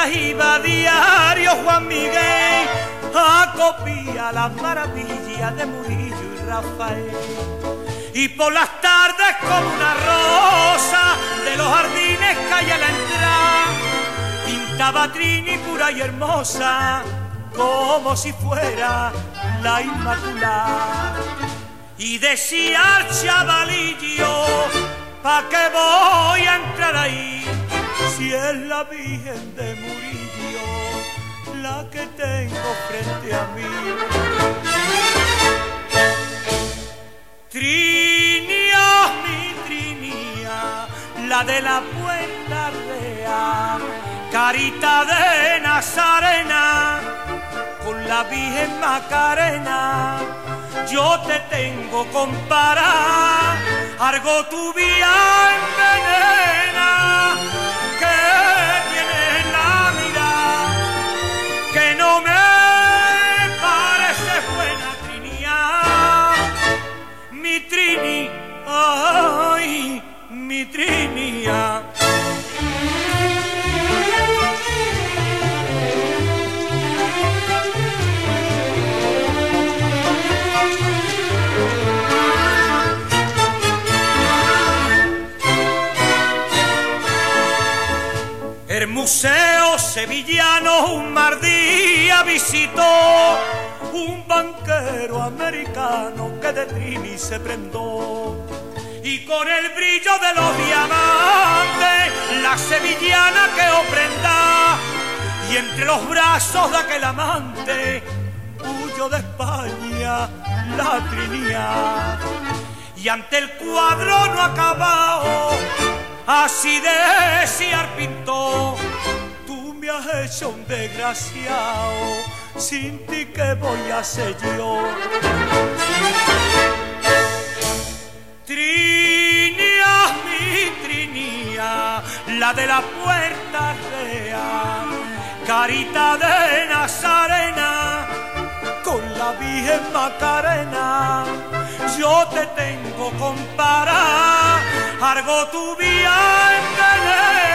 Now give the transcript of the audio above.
Sevilla iba a diario Juan Miguel a copiar las maravillas de Murillo y Rafael. Y por las tardes como una rosa de los jardines que hay a la entrada, pintaba Trini pura y hermosa como si fuera la Inmaculada. Y decía al chavalillo, ¿pa' qué voy a entrar ahí si es la Virgen de Murillo la que tengo frente a mí? Trinia, mi Trinia, la de la Puerta Real, carita de Nazarena, con la Virgen Macarena, yo te tengo comparar, algo tu vía envenena, que tienes la mirada, que no me parece buena, Trinia, mi Trini, ay, mi Trinia. El Museo Sevillano un mar día visitó un banquero americano que de Trini se prendó, y con el brillo de los diamantes la sevillana quedó prenda, y entre los brazos de aquel amante huyó de España la Trinia. Y ante el cuadro no acabado, así decía el pintor, tú me has hecho un desgraciado, sin ti ¿qué voy a hacer yo? Trinia, mi Trinia, la de la Puerta Real, carita de Nazarena, con la Virgen Macarena, yo te tengo comparar, algo tu vía en